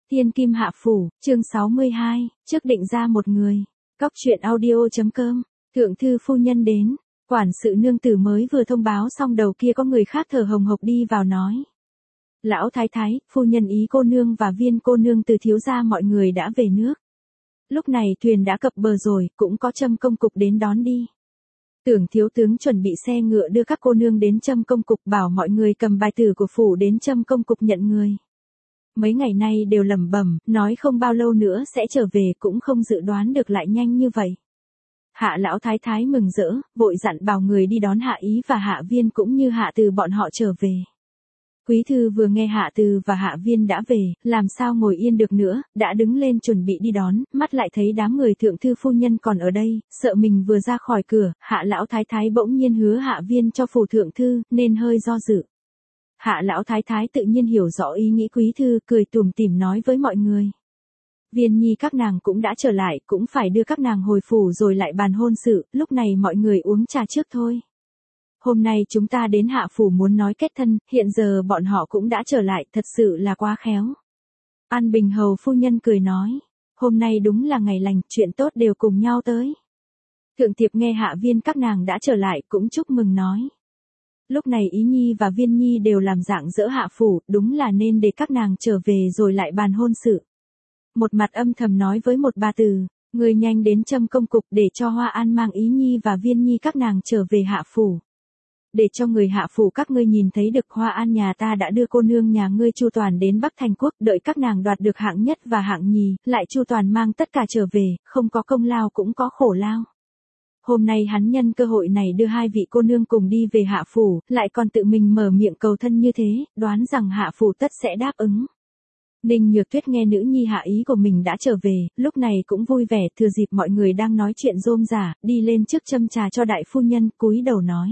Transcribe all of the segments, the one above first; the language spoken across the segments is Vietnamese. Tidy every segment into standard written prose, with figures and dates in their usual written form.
Tiên Kim Hạ Phủ, chương 62, trước định ra một người. Cóc truyện audio.com, thượng thư phu nhân đến, quản sự nương tử mới vừa thông báo xong đầu kia có người khác thở hồng hộc đi vào nói. Lão thái thái, phu nhân ý cô nương và Viên cô nương từ thiếu gia mọi người đã về nước. Lúc này thuyền đã cập bờ rồi, cũng có Trâm công cục đến đón đi. Tưởng thiếu tướng chuẩn bị xe ngựa đưa các cô nương đến Trâm công cục, bảo mọi người cầm bài tử của phủ đến Trâm công cục nhận người. Mấy ngày nay đều lẩm bẩm, nói không bao lâu nữa sẽ trở về, cũng không dự đoán được lại nhanh như vậy. Hạ lão thái thái mừng rỡ, vội dặn bảo người đi đón Hạ Ý và Hạ Viên cũng như Hạ Từ bọn họ trở về. Quý thư vừa nghe Hạ Từ và Hạ Viên đã về, làm sao ngồi yên được nữa, đã đứng lên chuẩn bị đi đón, mắt lại thấy đám người thượng thư phu nhân còn ở đây, sợ mình vừa ra khỏi cửa, Hạ lão thái thái bỗng nhiên hứa Hạ Viên cho phủ thượng thư, nên hơi do dự. Hạ lão thái thái tự nhiên hiểu rõ ý nghĩ quý thư, cười tủm tỉm nói với mọi người. Viên nhi các nàng cũng đã trở lại, cũng phải đưa các nàng hồi phủ rồi lại bàn hôn sự, lúc này mọi người uống trà trước thôi. Hôm nay chúng ta đến Hạ phủ muốn nói kết thân, hiện giờ bọn họ cũng đã trở lại, thật sự là quá khéo. An Bình hầu phu nhân cười nói, hôm nay đúng là ngày lành, chuyện tốt đều cùng nhau tới. Thượng tiệp nghe Hạ Viên các nàng đã trở lại cũng chúc mừng nói. Lúc này Ý Nhi và Viên Nhi đều làm dạng dỡ Hạ phủ, đúng là nên để các nàng trở về rồi lại bàn hôn sự. Một mặt âm thầm nói với một bà tử, người nhanh đến Trâm công cục để cho Hoa An mang Ý Nhi và Viên Nhi các nàng trở về Hạ phủ. Để cho người Hạ phủ các ngươi nhìn thấy được Hoa An nhà ta đã đưa cô nương nhà ngươi Chu Toàn đến Bắc Thành Quốc, đợi các nàng đoạt được hạng nhất và hạng nhì, lại Chu Toàn mang tất cả trở về, không có công lao cũng có khổ lao. Hôm nay hắn nhân cơ hội này đưa hai vị cô nương cùng đi về Hạ phủ, lại còn tự mình mở miệng cầu thân như thế, đoán rằng Hạ phủ tất sẽ đáp ứng. Ninh Nhược Tuyết nghe nữ nhi Hạ Ý của mình đã trở về, lúc này cũng vui vẻ, thừa dịp mọi người đang nói chuyện rôm rả, đi lên trước châm trà cho đại phu nhân, cúi đầu nói.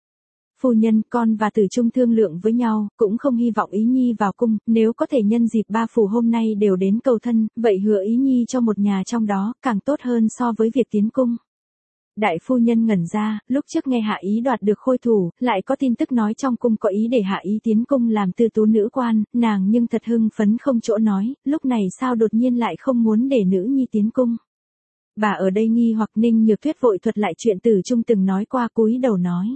Phu nhân, con và Tử Trung thương lượng với nhau, cũng không hy vọng Ý Nhi vào cung, nếu có thể nhân dịp ba phủ hôm nay đều đến cầu thân, vậy hứa Ý Nhi cho một nhà trong đó, càng tốt hơn so với việc tiến cung. Đại phu nhân ngẩn ra, lúc trước nghe Hạ Ý đoạt được khôi thủ, lại có tin tức nói trong cung có ý để Hạ Ý tiến cung làm tư tú nữ quan, nàng nhưng thật hưng phấn không chỗ nói, lúc này sao đột nhiên lại không muốn để nữ nhi tiến cung. Bà ở đây nghi hoặc. Ninh Nhược Tuyết vội thuật lại chuyện Tử Trung từng nói qua, cúi đầu nói.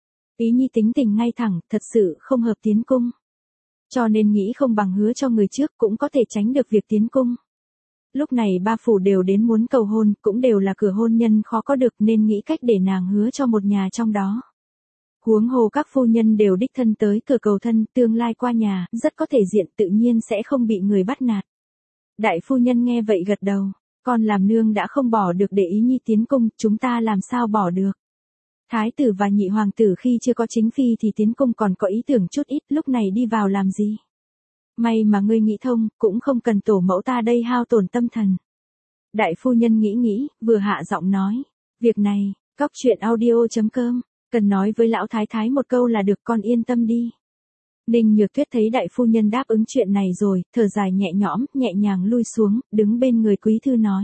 Ý Nhi tính tình ngay thẳng, thật sự không hợp tiến cung. Cho nên nghĩ không bằng hứa cho người trước, cũng có thể tránh được việc tiến cung. Lúc này ba phủ đều đến muốn cầu hôn, cũng đều là cửa hôn nhân khó có được, nên nghĩ cách để nàng hứa cho một nhà trong đó. Huống hồ các phu nhân đều đích thân tới cửa cầu thân, tương lai qua nhà, rất có thể diện, tự nhiên sẽ không bị người bắt nạt. Đại phu nhân nghe vậy gật đầu, con làm nương đã không bỏ được để Ý Nhi tiến cung, chúng ta làm sao bỏ được. Thái tử và nhị hoàng tử khi chưa có chính phi thì tiến cung còn có ý tưởng chút ít, lúc này đi vào làm gì. May mà ngươi nghĩ thông, cũng không cần tổ mẫu ta đây hao tổn tâm thần. Đại phu nhân nghĩ, vừa hạ giọng nói. Việc này, cóc truyện audio.com, cần nói với lão thái thái một câu là được, con yên tâm đi. Ninh Nhược Tuyết thấy đại phu nhân đáp ứng chuyện này rồi, thở dài nhẹ nhõm, nhẹ nhàng lui xuống, đứng bên người quý thư nói.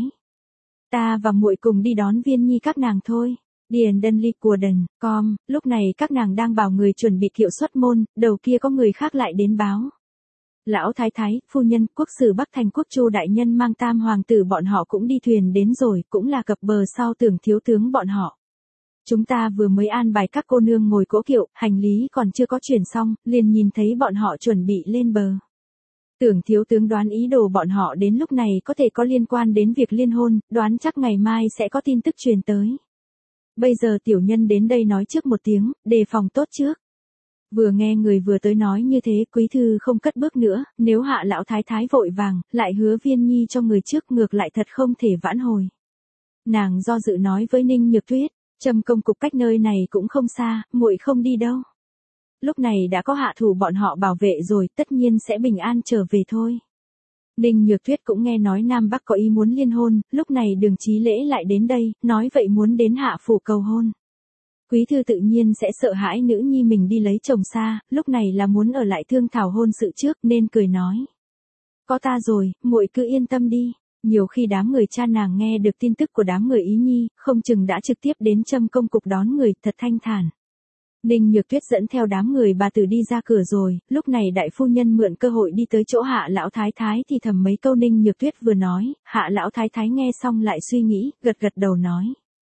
Ta và muội cùng đi đón Viên Nhi các nàng thôi. Điền Đân Ly của đần, lúc này các nàng đang bảo người chuẩn bị kiệu xuất môn, đầu kia có người khác lại đến báo. Lão thái thái, phu nhân, quốc sử Bắc Thành Quốc Chu đại nhân mang tam hoàng tử bọn họ cũng đi thuyền đến rồi, cũng là cập bờ sau Tưởng thiếu tướng bọn họ. Chúng ta vừa mới an bài các cô nương ngồi cỗ kiệu, hành lý còn chưa có chuyển xong, liền nhìn thấy bọn họ chuẩn bị lên bờ. Tưởng thiếu tướng đoán ý đồ bọn họ đến lúc này có thể có liên quan đến việc liên hôn, đoán chắc ngày mai sẽ có tin tức truyền tới. Bây giờ tiểu nhân đến đây nói trước một tiếng, đề phòng tốt trước. Vừa nghe người vừa tới nói như thế, quý thư không cất bước nữa, nếu hạ lão thái thái vội vàng, lại hứa Viên Nhi cho người trước, ngược lại thật không thể vãn hồi. Nàng do dự nói với Ninh Nhược Tuyết, Trâm công cục cách nơi này cũng không xa, muội không đi đâu. Lúc này đã có hạ thủ bọn họ bảo vệ rồi, tất nhiên sẽ bình an trở về thôi. Ninh Nhược Tuyết cũng nghe nói Nam Bắc có ý muốn liên hôn, lúc này Đường Chí Lễ lại đến đây, nói vậy muốn đến hạ phủ cầu hôn. Quý thư tự nhiên sẽ sợ hãi nữ nhi mình đi lấy chồng xa, lúc này là muốn ở lại thương thảo hôn sự trước, nên cười nói. Có ta rồi, muội cứ yên tâm đi. Nhiều khi đám người cha nàng nghe được tin tức của đám người Ý Nhi, không chừng đã trực tiếp đến Trâm công cục đón người, thật thanh thản. Ninh Nhược Tuyết dẫn theo đám người bà tử đi ra cửa rồi, lúc này đại phu nhân mượn cơ hội đi tới chỗ Hạ lão thái thái thì thầm mấy câu Ninh Nhược Tuyết vừa nói, Hạ lão thái thái nghe xong lại suy nghĩ, gật gật đầu nói.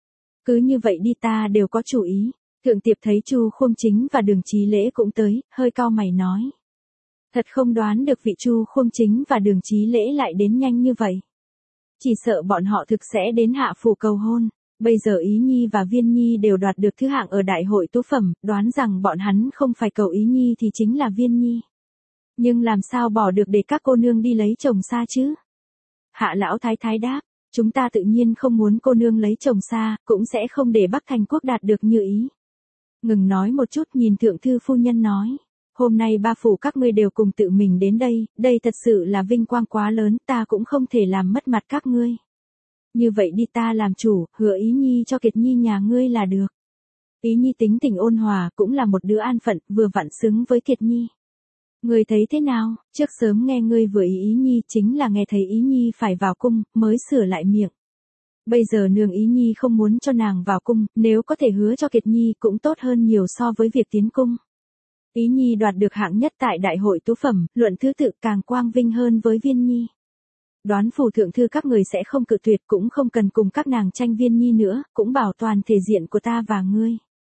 Cứ như vậy đi, ta đều có chủ ý. Thượng Tiệp thấy Chu Khuông Chính và Đường Chí Lễ cũng tới, hơi cau mày nói. Thật không đoán được vị Chu Khuông Chính và Đường Chí Lễ lại đến nhanh như vậy. Chỉ sợ bọn họ thực sẽ đến hạ phủ cầu hôn. Bây giờ Ý Nhi và Viên Nhi đều đoạt được thứ hạng ở đại hội tú phẩm, đoán rằng bọn hắn không phải cầu Ý Nhi thì chính là Viên Nhi. Nhưng làm sao bỏ được để các cô nương đi lấy chồng xa chứ? Hạ lão thái thái đáp, chúng ta tự nhiên không muốn cô nương lấy chồng xa, cũng sẽ không để Bắc Thành Quốc đạt được như ý. Ngừng nói một chút, nhìn thượng thư phu nhân nói. Hôm nay ba phủ các ngươi đều cùng tự mình đến đây, đây thật sự là vinh quang quá lớn, ta cũng không thể làm mất mặt các ngươi. Như vậy đi, ta làm chủ, hứa Ý Nhi cho Kiệt Nhi nhà ngươi là được. Ý Nhi tính tình ôn hòa, cũng là một đứa an phận, vừa vặn xứng với Kiệt Nhi. Ngươi thấy thế nào? Trước sớm nghe ngươi vừa Ý Nhi, chính là nghe thấy Ý Nhi phải vào cung, mới sửa lại miệng. Bây giờ nương Ý Nhi không muốn cho nàng vào cung, nếu có thể hứa cho Kiệt Nhi cũng tốt hơn nhiều so với việc tiến cung. Ý Nhi đoạt được hạng nhất tại đại hội tú phẩm, luận thứ tự càng quang vinh hơn với Viên Nhi. Đoán phủ thượng thư các người sẽ không cự tuyệt, cũng không cần cùng các nàng tranh Viên Nhi nữa, cũng bảo toàn thể diện của ta và ngươi.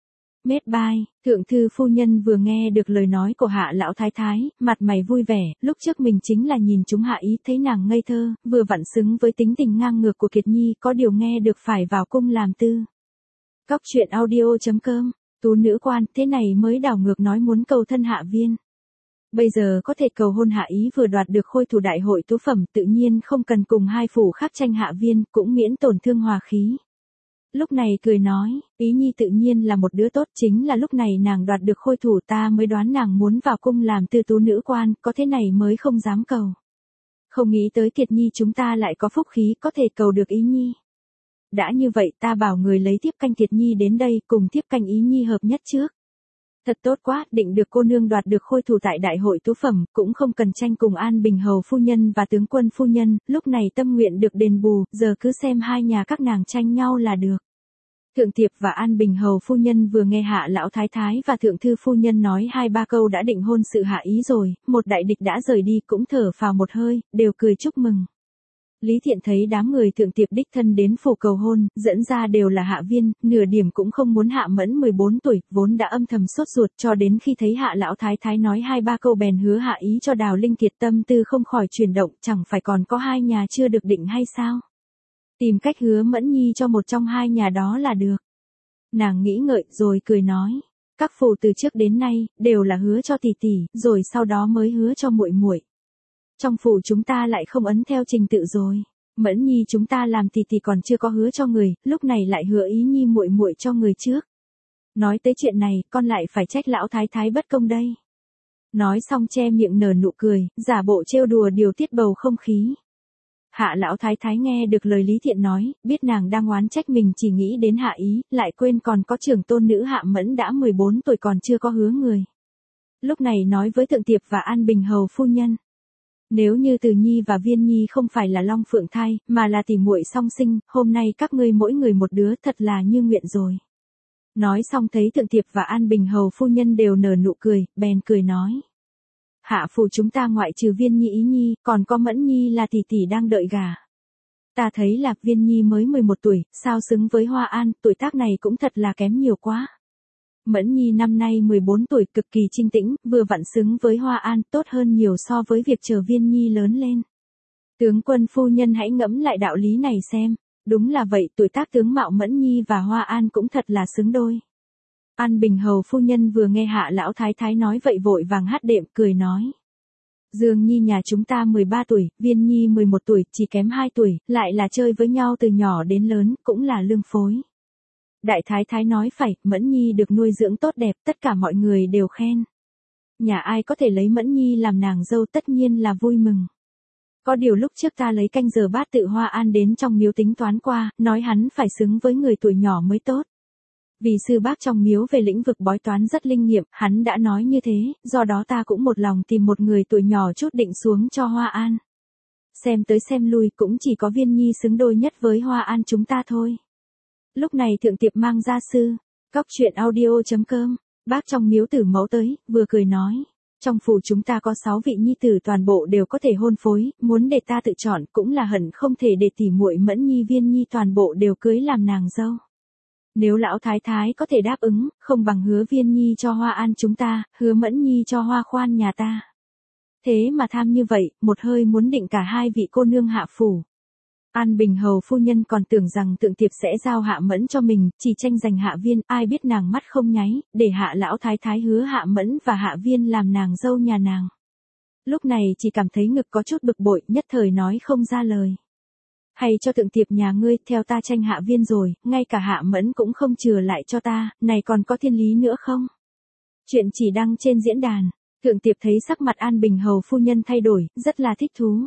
Mết bai, thượng thư phu nhân vừa nghe được lời nói của Hạ lão thái thái, mặt mày vui vẻ, lúc trước mình chính là nhìn chúng Hạ Ý, thấy nàng ngây thơ, vừa vặn xứng với tính tình ngang ngược của Kiệt Nhi, có điều nghe được phải vào cung làm tư. Cóc truyện audio.com, tú nữ quan, thế này mới đảo ngược nói muốn cầu thân Hạ Viên. Bây giờ có thể cầu hôn Hạ Ý, vừa đoạt được khôi thủ đại hội tú phẩm, tự nhiên không cần cùng hai phủ khác tranh Hạ Viên, cũng miễn tổn thương hòa khí. Lúc này cười nói, Ý Nhi tự nhiên là một đứa tốt, chính là lúc này nàng đoạt được khôi thủ, ta mới đoán nàng muốn vào cung làm tư tú nữ quan, có thế này mới không dám cầu. Không nghĩ tới Kiệt Nhi chúng ta lại có phúc khí có thể cầu được Ý Nhi. Đã như vậy, ta bảo người lấy tiếp canh Kiệt Nhi đến đây, cùng tiếp canh Ý Nhi hợp nhất trước. Thật tốt quá, định được cô nương đoạt được khôi thủ tại đại hội tú phẩm, cũng không cần tranh cùng An Bình hầu phu nhân và tướng quân phu nhân, lúc này tâm nguyện được đền bù, giờ cứ xem hai nhà các nàng tranh nhau là được. Thượng Tiệp và An Bình hầu phu nhân vừa nghe Hạ lão thái thái và thượng thư phu nhân nói hai ba câu đã định hôn sự Hạ Ý rồi, một đại địch đã rời đi, cũng thở phào một hơi, đều cười chúc mừng. Lý Thiện thấy đám người thượng tiệp đích thân đến phủ cầu hôn, dẫn ra đều là Hạ Viên, nửa điểm cũng không muốn Hạ Mẫn 14 tuổi, vốn đã âm thầm sốt ruột, cho đến khi thấy Hạ lão thái thái nói hai ba câu bèn hứa Hạ Ý cho Đào Linh Kiệt, tâm tư không khỏi chuyển động, chẳng phải còn có hai nhà chưa được định hay sao? Tìm cách hứa Mẫn Nhi cho một trong hai nhà đó là được. Nàng nghĩ ngợi rồi cười nói, các phủ từ trước đến nay đều là hứa cho tỷ tỷ, rồi sau đó mới hứa cho muội muội. Trong phủ chúng ta lại không ấn theo trình tự rồi. Mẫn Nhi chúng ta làm tỷ tỷ còn chưa có hứa cho người, lúc này lại hứa Ý Nhi muội muội cho người trước. Nói tới chuyện này, con lại phải trách lão thái thái bất công đây. Nói xong che miệng nở nụ cười, giả bộ trêu đùa điều tiết bầu không khí. Hạ lão thái thái nghe được lời Lý Thiện nói, biết nàng đang oán trách mình chỉ nghĩ đến Hạ Ý, lại quên còn có trưởng tôn nữ Hạ Mẫn đã 14 tuổi còn chưa có hứa người. Lúc này nói với Thượng Tiệp và An Bình hầu phu nhân. Nếu như Từ Nhi và Viên Nhi không phải là long phượng thai, mà là tỷ muội song sinh, hôm nay các ngươi mỗi người một đứa, thật là như nguyện rồi. Nói xong thấy Thượng Tiệp và An Bình hầu phu nhân đều nở nụ cười, bèn cười nói. Hạ phủ chúng ta ngoại trừ Viên Nhi Ý Nhi, còn có Mẫn Nhi là tỷ tỷ đang đợi gả. Ta thấy là Viên Nhi mới 11 tuổi, sao xứng với Hoa An, tuổi tác này cũng thật là kém nhiều quá. Mẫn Nhi năm nay 14 tuổi, cực kỳ trinh tĩnh, vừa vặn xứng với Hoa An, tốt hơn nhiều so với việc chờ Viên Nhi lớn lên. Tướng quân phu nhân hãy ngẫm lại đạo lý này xem, đúng là vậy, tuổi tác tướng mạo Mẫn Nhi và Hoa An cũng thật là xứng đôi. An Bình hầu phu nhân vừa nghe Hạ lão thái thái nói vậy vội vàng hát đệm, cười nói. Dương Nhi nhà chúng ta 13 tuổi, Viên Nhi 11 tuổi, chỉ kém 2 tuổi, lại là chơi với nhau từ nhỏ đến lớn, cũng là lương phối. Đại thái thái nói phải, Mẫn Nhi được nuôi dưỡng tốt đẹp, tất cả mọi người đều khen. Nhà ai có thể lấy Mẫn Nhi làm nàng dâu tất nhiên là vui mừng. Có điều lúc trước ta lấy canh giờ bát tự Hoa An đến trong miếu tính toán qua, nói hắn phải xứng với người tuổi nhỏ mới tốt. Vì sư bác trong miếu về lĩnh vực bói toán rất linh nghiệm, hắn đã nói như thế, do đó ta cũng một lòng tìm một người tuổi nhỏ chút định xuống cho Hoa An. Xem tới xem lui cũng chỉ có Viên Nhi xứng đôi nhất với Hoa An chúng ta thôi. Lúc này Thượng Tiệp mang gia sư, cóc truyện audio.com Bác trong miếu tử mẫu tới, vừa cười nói. Trong phủ chúng ta có 6 vị nhi tử toàn bộ đều có thể hôn phối, muốn để ta tự chọn cũng là hận không thể để tỉ muội Mẫn Nhi Viên Nhi toàn bộ đều cưới làm nàng dâu. Nếu lão thái thái có thể đáp ứng, không bằng hứa Viên Nhi cho Hoa An chúng ta, hứa Mẫn Nhi cho Hoa Khoan nhà ta. Thế mà tham như vậy, một hơi muốn định cả hai vị cô nương hạ phủ. An Bình hầu phu nhân còn tưởng rằng Thượng Tiệp sẽ giao Hạ Mẫn cho mình, chỉ tranh giành Hạ Viên, ai biết nàng mắt không nháy, để Hạ lão thái thái hứa Hạ Mẫn và Hạ Viên làm nàng dâu nhà nàng. Lúc này chỉ cảm thấy ngực có chút bực bội, nhất thời nói không ra lời. Hay cho Thượng Tiệp nhà ngươi theo ta tranh Hạ Viên rồi, ngay cả Hạ Mẫn cũng không chừa lại cho ta, này còn có thiên lý nữa không? Chuyện chỉ đăng trên diễn đàn. Thượng Tiệp thấy sắc mặt An Bình hầu phu nhân thay đổi, rất là thích thú.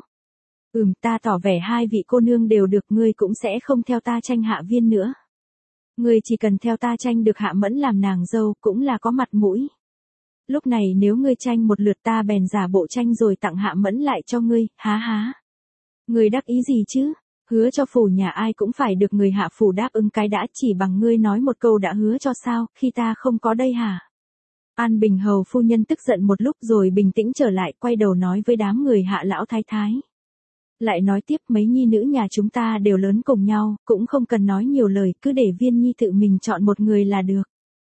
Ta tỏ vẻ hai vị cô nương đều được, ngươi cũng sẽ không theo ta tranh Hạ Viên nữa. Ngươi chỉ cần theo ta tranh được Hạ Mẫn làm nàng dâu cũng là có mặt mũi. Lúc này nếu ngươi tranh một lượt ta bèn giả bộ tranh rồi tặng Hạ Mẫn lại cho ngươi, há há. Ngươi đắc ý gì chứ? Hứa cho phủ nhà ai cũng phải được người hạ phủ đáp ứng cái đã, chỉ bằng ngươi nói một câu đã hứa cho sao, khi ta không có đây hả? An Bình hầu phu nhân tức giận một lúc rồi bình tĩnh trở lại, quay đầu nói với đám người Hạ lão thái thái. Lại nói tiếp, mấy nhi nữ nhà chúng ta đều lớn cùng nhau, cũng không cần nói nhiều lời, cứ để Viên Nhi tự mình chọn một người là được.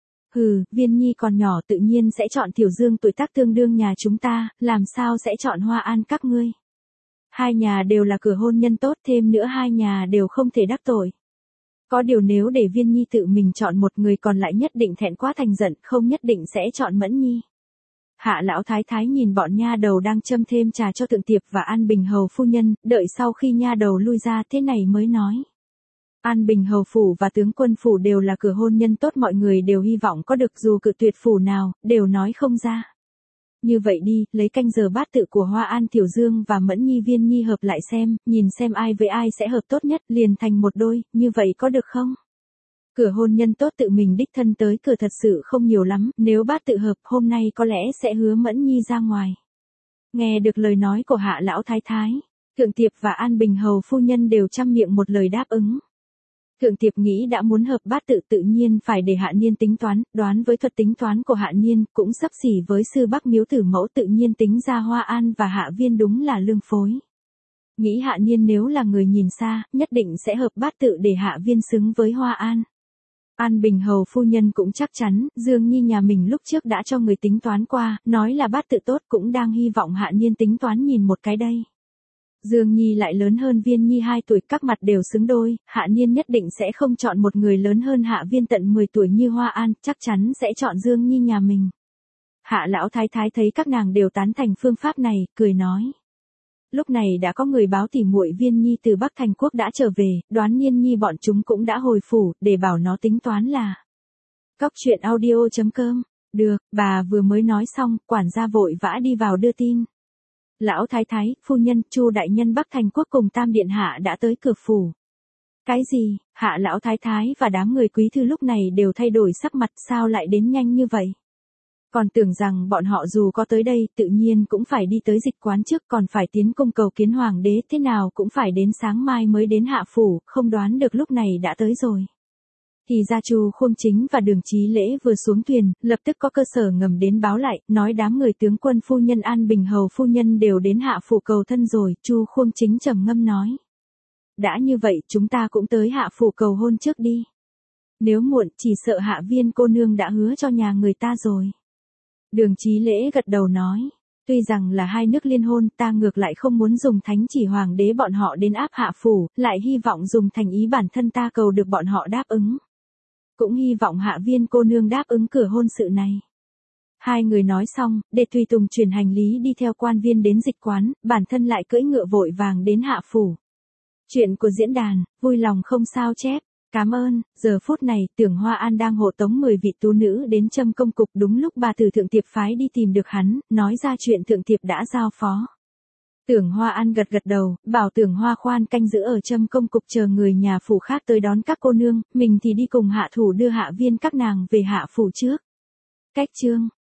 Viên Nhi còn nhỏ tự nhiên sẽ chọn Tiểu Dương tuổi tác tương đương nhà chúng ta, làm sao sẽ chọn Hoa An các ngươi. Hai nhà đều là cửa hôn nhân tốt, thêm nữa hai nhà đều không thể đắc tội. Có điều nếu để Viên Nhi tự mình chọn một người còn lại nhất định thẹn quá thành giận, không nhất định sẽ chọn Mẫn Nhi. Hạ lão thái thái nhìn bọn nha đầu đang châm thêm trà cho Thượng Tiệp và An Bình hầu phu nhân, đợi sau khi nha đầu lui ra thế này mới nói. An Bình hầu phủ và tướng quân phủ đều là cửa hôn nhân tốt, mọi người đều hy vọng có được, dù cự tuyệt phủ nào, đều nói không ra. Như vậy đi, lấy canh giờ bát tự của Hoa An Tiểu Dương và Mẫn Nhi Viên Nhi hợp lại xem, nhìn xem ai với ai sẽ hợp tốt nhất, liền thành một đôi, như vậy có được không? Cửa hôn nhân tốt tự mình đích thân tới cửa thật sự không nhiều lắm, nếu bát tự hợp hôm nay có lẽ sẽ hứa Mẫn Nhi ra ngoài. Nghe được lời nói của Hạ lão thái thái, Thượng Tiệp và An Bình hầu phu nhân đều chăm miệng một lời đáp ứng. Thượng Tiệp nghĩ đã muốn hợp bát tự tự nhiên phải để Hạ Niên tính toán, đoán với thuật tính toán của Hạ Niên cũng sắp xỉ với sư Bắc Miếu Tử Mẫu, tự nhiên tính ra Hoa An và Hạ Viên đúng là lương phối. Nghĩ Hạ Niên nếu là người nhìn xa, nhất định sẽ hợp bát tự để Hạ Viên xứng với Hoa An. An Bình hầu phu nhân cũng chắc chắn, Dương Nhi nhà mình lúc trước đã cho người tính toán qua, nói là bát tự tốt, cũng đang hy vọng Hạ Niên tính toán nhìn một cái đây. Dương Nhi lại lớn hơn Viên Nhi 2 tuổi, các mặt đều xứng đôi, Hạ Niên nhất định sẽ không chọn một người lớn hơn Hạ Viên tận 10 tuổi như Hoa An, chắc chắn sẽ chọn Dương Nhi nhà mình. Hạ lão thái thái thấy các nàng đều tán thành phương pháp này, cười nói. Lúc này đã có người báo tỉ muội Viên Nhi từ Bắc Thành Quốc đã trở về, đoán Niên Nhi bọn chúng cũng đã hồi phủ, để bảo nó tính toán là. Coctruyện.audio.com. Được, bà vừa mới nói xong, quản gia vội vã đi vào đưa tin. Lão thái thái, phu nhân, Chu đại nhân Bắc Thành Quốc cùng Tam điện hạ đã tới cửa phủ. Cái gì? Hạ lão thái thái và đám người quý thư lúc này đều thay đổi sắc mặt, sao lại đến nhanh như vậy? Còn tưởng rằng bọn họ dù có tới đây, tự nhiên cũng phải đi tới dịch quán trước, còn phải tiến cung cầu kiến hoàng đế, thế nào cũng phải đến sáng mai mới đến hạ phủ, không đoán được lúc này đã tới rồi. Thì ra Chu Khuông Chính và Đường Chí Lễ vừa xuống thuyền, lập tức có cơ sở ngầm đến báo lại, nói đám người tướng quân phu nhân An Bình hầu phu nhân đều đến hạ phủ cầu thân rồi, Chu Khuông Chính trầm ngâm nói. Đã như vậy, chúng ta cũng tới hạ phủ cầu hôn trước đi. Nếu muộn, chỉ sợ Hạ Viên cô nương đã hứa cho nhà người ta rồi. Đường Chí Lễ gật đầu nói. Tuy rằng là hai nước liên hôn, ta ngược lại không muốn dùng thánh chỉ hoàng đế bọn họ đến áp hạ phủ, lại hy vọng dùng thành ý bản thân ta cầu được bọn họ đáp ứng. Cũng hy vọng Hạ Viên cô nương đáp ứng cửa hôn sự này. Hai người nói xong, để tùy tùng chuyển hành lý đi theo quan viên đến dịch quán, bản thân lại cưỡi ngựa vội vàng đến hạ phủ. Chuyện của diễn đàn, vui lòng không sao chép. Cảm ơn. Giờ phút này, Tưởng Hoa An đang hộ tống 10 vị tú nữ đến Trâm Công Cục, đúng lúc bà từ Thượng Tiệp phái đi tìm được hắn, nói ra chuyện Thượng Tiệp đã giao phó. Tưởng Hoa An gật gật đầu, bảo Tưởng Hoa Khoan canh giữ ở Trâm Công Cục chờ người nhà phủ khác tới đón các cô nương, mình thì đi cùng hạ thủ đưa Hạ Viên các nàng về hạ phủ trước. Cách chương